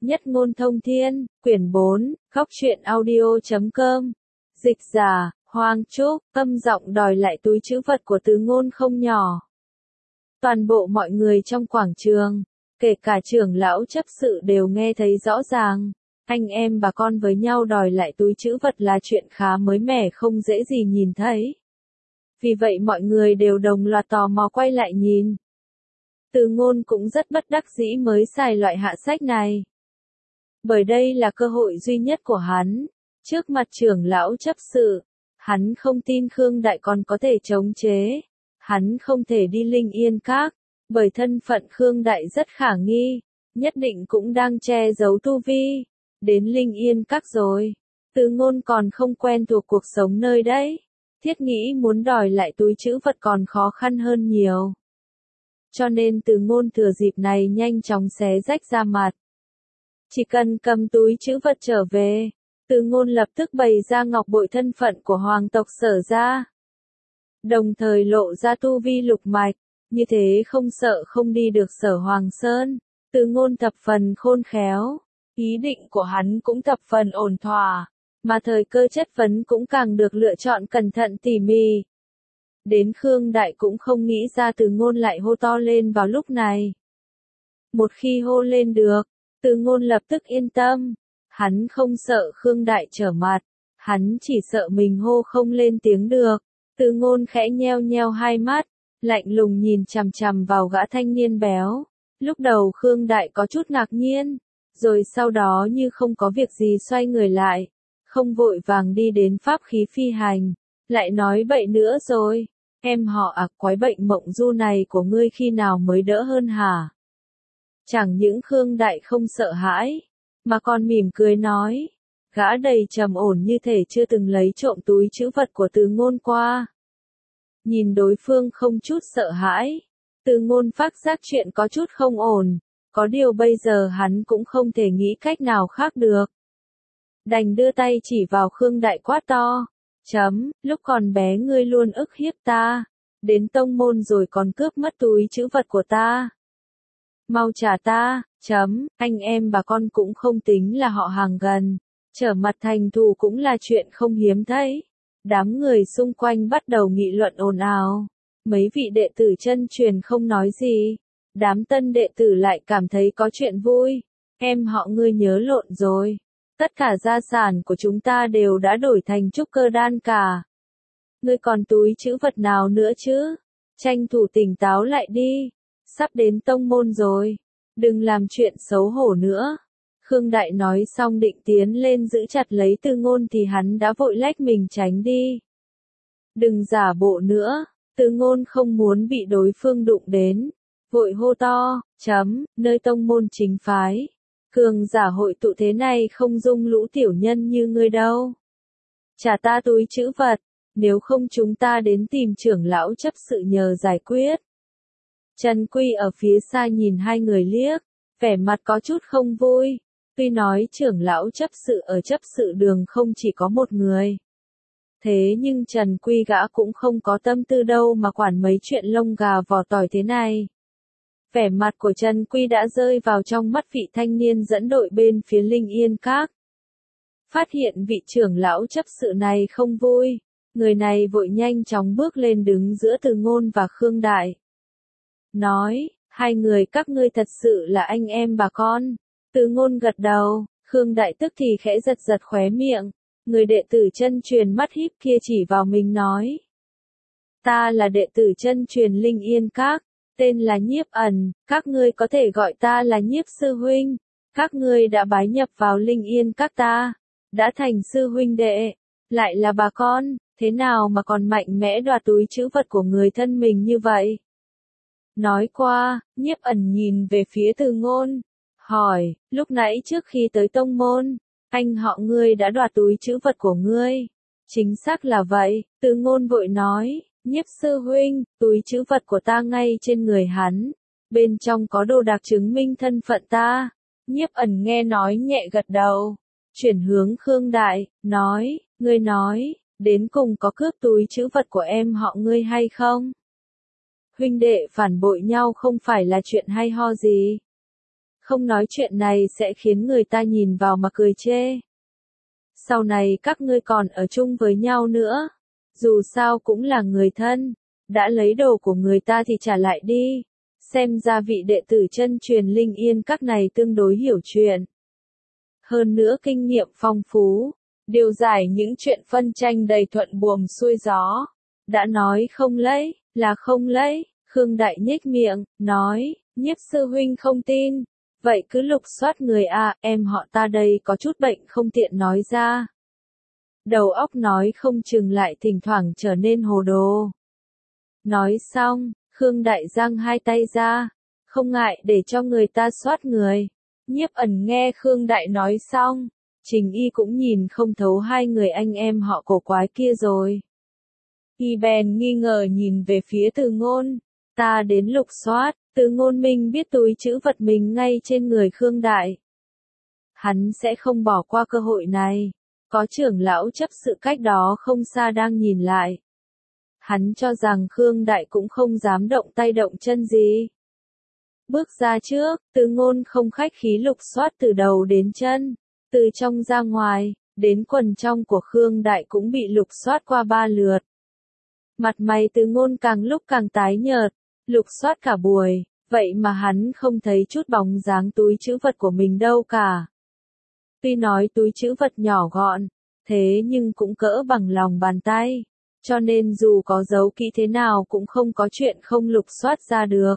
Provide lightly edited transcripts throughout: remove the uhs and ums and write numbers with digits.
Nhất ngôn thông thiên, quyển 4, góc truyện audio.com. Dịch giả, Hoàng Trúc, âm giọng đòi lại túi trữ vật của Từ Ngôn không nhỏ. Toàn bộ mọi người trong quảng trường, kể cả trưởng lão chấp sự đều nghe thấy rõ ràng. Anh em bà con với nhau đòi lại túi trữ vật là chuyện khá mới mẻ, không dễ gì nhìn thấy. Vì vậy mọi người đều đồng loạt tò mò quay lại nhìn. Từ Ngôn cũng rất bất đắc dĩ mới xài loại hạ sách này. Bởi đây là cơ hội duy nhất của hắn. Trước mặt trưởng lão chấp sự, hắn không tin Khương Đại còn có thể chống chế. Hắn không thể đi Linh Yên Các, bởi thân phận Khương Đại rất khả nghi, nhất định cũng đang che giấu tu vi. Đến Linh Yên Các rồi, Từ Ngôn còn không quen thuộc cuộc sống nơi đấy. Thiết nghĩ muốn đòi lại túi trữ vật còn khó khăn hơn nhiều. Cho nên Từ Ngôn thừa dịp này nhanh chóng xé rách ra mặt. Chỉ cần cầm túi trữ vật trở về, Từ Ngôn lập tức bày ra ngọc bội thân phận của hoàng tộc Sở ra. Đồng thời lộ ra tu vi lục mạch, như thế không sợ không đi được Sở Hoàng Sơn. Từ Ngôn thập phần khôn khéo, ý định của hắn cũng thập phần ổn thỏa, mà thời cơ chất vấn cũng càng được lựa chọn cẩn thận tỉ mỉ. Đến Khương Đại cũng không nghĩ ra Từ Ngôn lại hô to lên vào lúc này. Một khi hô lên được, Từ Ngôn lập tức yên tâm. Hắn không sợ Khương Đại trở mặt, hắn chỉ sợ mình hô không lên tiếng được. Từ Ngôn khẽ nheo nheo hai mắt, lạnh lùng nhìn chằm chằm vào gã thanh niên béo. Lúc đầu Khương Đại có chút ngạc nhiên, rồi sau đó như không có việc gì xoay người lại, không vội vàng đi đến pháp khí phi hành, lại nói bậy nữa rồi. Em họ quái bệnh mộng du này của ngươi khi nào mới đỡ hơn hả? Chẳng những Khương Đại không sợ hãi, mà còn mỉm cười nói. Gã đầy trầm ổn như thể chưa từng lấy trộm túi trữ vật của Từ Ngôn qua. Nhìn đối phương không chút sợ hãi, Từ Ngôn phát giác chuyện có chút không ổn, có điều bây giờ hắn cũng không thể nghĩ cách nào khác được. Đành đưa tay chỉ vào Khương Đại quát to. Lúc còn bé ngươi luôn ức hiếp ta, đến tông môn rồi còn cướp mất túi trữ vật của ta. Mau trả ta, anh em bà con cũng không tính là họ hàng gần, trở mặt thành thù cũng là chuyện không hiếm thấy. Đám người xung quanh bắt đầu nghị luận ồn ào, mấy vị đệ tử chân truyền không nói gì, đám tân đệ tử lại cảm thấy có chuyện vui. Em họ ngươi nhớ lộn rồi, tất cả gia sản của chúng ta đều đã đổi thành trúc cơ đan cả. Ngươi còn túi trữ vật nào nữa chứ? Tranh thủ tỉnh táo lại đi. Sắp đến tông môn rồi, đừng làm chuyện xấu hổ nữa. Khương Đại nói xong định tiến lên giữ chặt lấy Từ Ngôn thì hắn đã vội lách mình tránh đi. Đừng giả bộ nữa, Từ Ngôn không muốn bị đối phương đụng đến, vội hô to. Nơi tông môn chính phái, cường giả hội tụ thế này không dung lũ tiểu nhân như ngươi đâu. Trả ta túi trữ vật, nếu không chúng ta đến tìm trưởng lão chấp sự nhờ giải quyết. Trần Quy ở phía xa nhìn hai người liếc, vẻ mặt có chút không vui. Tuy nói trưởng lão chấp sự ở chấp sự đường không chỉ có một người. Thế nhưng Trần Quy gã cũng không có tâm tư đâu mà quản mấy chuyện lông gà vỏ tỏi thế này. Vẻ mặt của Trần Quy đã rơi vào trong mắt vị thanh niên dẫn đội bên phía Linh Yên Các. Phát hiện vị trưởng lão chấp sự này không vui, người này vội nhanh chóng bước lên đứng giữa Từ Ngôn và Khương Đại. Nói, hai người các ngươi thật sự là anh em bà con. Từ Ngôn gật đầu, Khương Đại tức thì khẽ giật giật khóe miệng. Người đệ tử chân truyền mắt híp kia chỉ vào mình nói. Ta là đệ tử chân truyền Linh Yên Các, tên là Nhiếp Ẩn, các ngươi có thể gọi ta là Nhiếp sư huynh. Các ngươi đã bái nhập vào Linh Yên Các ta, đã thành sư huynh đệ, lại là bà con, thế nào mà còn mạnh mẽ đoạt túi trữ vật của người thân mình như vậy? Nói qua, Nhiếp Ẩn nhìn về phía Từ Ngôn, hỏi, lúc nãy trước khi tới tông môn, anh họ ngươi đã đoạt túi trữ vật của ngươi? Chính xác là vậy, Từ Ngôn vội nói, Nhiếp sư huynh, túi trữ vật của ta ngay trên người hắn, bên trong có đồ đạc chứng minh thân phận ta. Nhiếp Ẩn nghe nói nhẹ gật đầu, chuyển hướng Khương Đại, nói, ngươi nói, đến cùng có cướp túi trữ vật của em họ ngươi hay không? Huynh đệ phản bội nhau không phải là chuyện hay ho gì. Không nói chuyện này sẽ khiến người ta nhìn vào mà cười chê. Sau này các ngươi còn ở chung với nhau nữa. Dù sao cũng là người thân. Đã lấy đồ của người ta thì trả lại đi. Xem ra vị đệ tử chân truyền Linh Yên các này tương đối hiểu chuyện. Hơn nữa kinh nghiệm phong phú. Điều giải những chuyện phân tranh đầy thuận buồm xuôi gió. Đã nói không lấy, là không lấy. Khương Đại nhếch miệng, nói, Nhiếp sư huynh không tin. Vậy cứ lục soát người a, em họ ta đây có chút bệnh không tiện nói ra. Đầu óc nói không chừng lại thỉnh thoảng trở nên hồ đồ. Nói xong, Khương Đại giang hai tay ra, không ngại để cho người ta soát người. Nhiếp Ẩn nghe Khương Đại nói xong, Trình Y cũng nhìn không thấu hai người anh em họ cổ quái kia rồi. Y bèn nghi ngờ nhìn về phía Từ Ngôn, ta đến lục soát. Từ Ngôn Minh biết túi trữ vật mình ngay trên người Khương Đại. Hắn sẽ không bỏ qua cơ hội này. Có trưởng lão chấp sự cách đó không xa đang nhìn lại. Hắn cho rằng Khương Đại cũng không dám động tay động chân gì. Bước ra trước, Từ Ngôn không khách khí lục soát từ đầu đến chân. Từ trong ra ngoài, đến quần trong của Khương Đại cũng bị lục soát qua 3 lượt. Mặt mày Từ Ngôn càng lúc càng tái nhợt. Lục soát cả buổi, vậy mà hắn không thấy chút bóng dáng túi trữ vật của mình đâu cả. Tuy nói túi trữ vật nhỏ gọn, thế nhưng cũng cỡ bằng lòng bàn tay, cho nên dù có giấu kỹ thế nào cũng không có chuyện không lục soát ra được.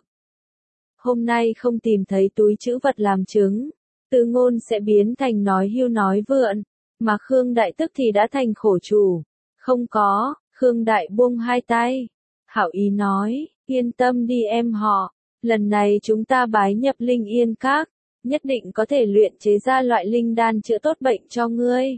Hôm nay không tìm thấy túi trữ vật làm chứng, Từ Ngôn sẽ biến thành nói hưu nói vượn, mà Khương Đại tức thì đã thành khổ chủ. Không có, Khương Đại buông hai tay. Hảo ý nói, yên tâm đi em họ, lần này chúng ta bái nhập Linh Yên Các, nhất định có thể luyện chế ra loại linh đan chữa tốt bệnh cho ngươi.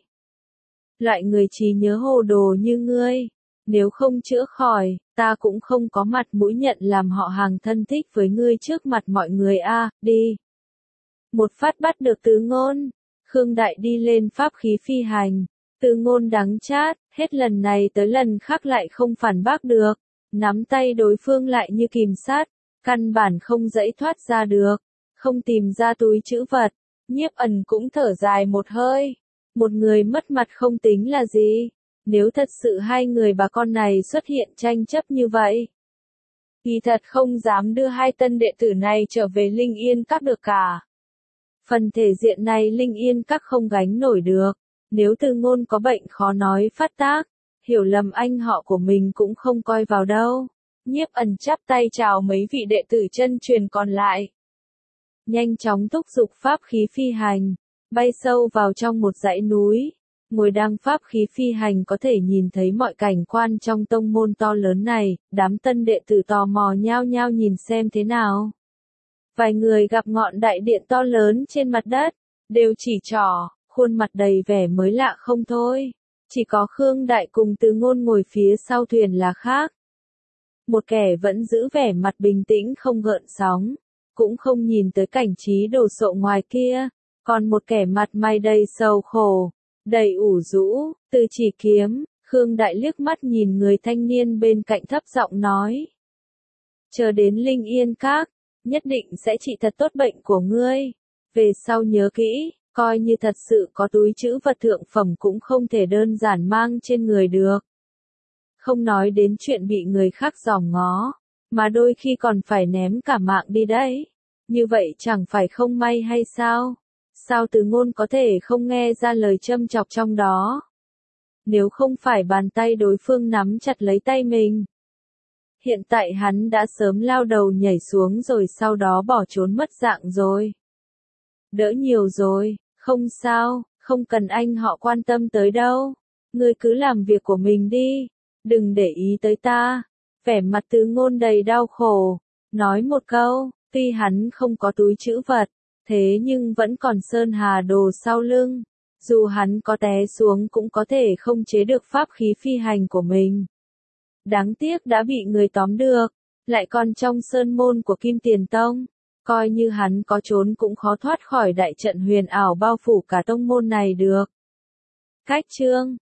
Loại người trí nhớ hồ đồ như ngươi, nếu không chữa khỏi, ta cũng không có mặt mũi nhận làm họ hàng thân thích với ngươi trước mặt mọi người a, đi. Một phát bắt được Từ Ngôn, Khương Đại đi lên pháp khí phi hành, Từ Ngôn đắng chát, hết lần này tới lần khác lại không phản bác được. Nắm tay đối phương lại như kìm sát, căn bản không dãy thoát ra được, không tìm ra túi trữ vật. Nhiếp Ẩn cũng thở dài một hơi. Một người mất mặt không tính là gì, nếu thật sự hai người bà con này xuất hiện tranh chấp như vậy. Thì thật không dám đưa hai tân đệ tử này trở về Linh Yên Các được cả. Phần thể diện này Linh Yên Các không gánh nổi được, nếu Từ Ngôn có bệnh khó nói phát tác. Hiểu lầm anh họ của mình cũng không coi vào đâu. Nhiếp Ẩn chắp tay chào mấy vị đệ tử chân truyền còn lại. Nhanh chóng thúc giục pháp khí phi hành, bay sâu vào trong một dãy núi. Ngồi đăng pháp khí phi hành có thể nhìn thấy mọi cảnh quan trong tông môn to lớn này, đám tân đệ tử tò mò nhao nhao nhìn xem thế nào. Vài người gặp ngọn đại điện to lớn trên mặt đất, đều chỉ trỏ, khuôn mặt đầy vẻ mới lạ không thôi. Chỉ có Khương Đại cùng Từ Ngôn ngồi phía sau thuyền là khác. Một kẻ vẫn giữ vẻ mặt bình tĩnh không gợn sóng, cũng không nhìn tới cảnh trí đồ sộ ngoài kia, còn một kẻ mặt mày đầy sầu khổ, đầy ủ rũ, Từ Chỉ Kiếm. Khương Đại liếc mắt nhìn người thanh niên bên cạnh thấp giọng nói. Chờ đến Linh Yên Các, nhất định sẽ trị thật tốt bệnh của ngươi. Về sau nhớ kỹ. Coi như thật sự có túi trữ vật thượng phẩm cũng không thể đơn giản mang trên người được. Không nói đến chuyện bị người khác dòm ngó, mà đôi khi còn phải ném cả mạng đi đấy. Như vậy chẳng phải không may hay sao? Sao Từ Ngôn có thể không nghe ra lời châm chọc trong đó? Nếu không phải bàn tay đối phương nắm chặt lấy tay mình. Hiện tại hắn đã sớm lao đầu nhảy xuống rồi sau đó bỏ trốn mất dạng rồi. Đỡ nhiều rồi. Không sao, không cần anh họ quan tâm tới đâu. Ngươi cứ làm việc của mình đi. Đừng để ý tới ta. Vẻ mặt Từ Ngôn đầy đau khổ. Nói một câu, tuy hắn không có túi trữ vật, thế nhưng vẫn còn sơn hà đồ sau lưng. Dù hắn có té xuống cũng có thể không chế được pháp khí phi hành của mình. Đáng tiếc đã bị người tóm được, lại còn trong sơn môn của Kim Tiền Tông. Coi như hắn có trốn cũng khó thoát khỏi đại trận huyền ảo bao phủ cả tông môn này được. Cách chương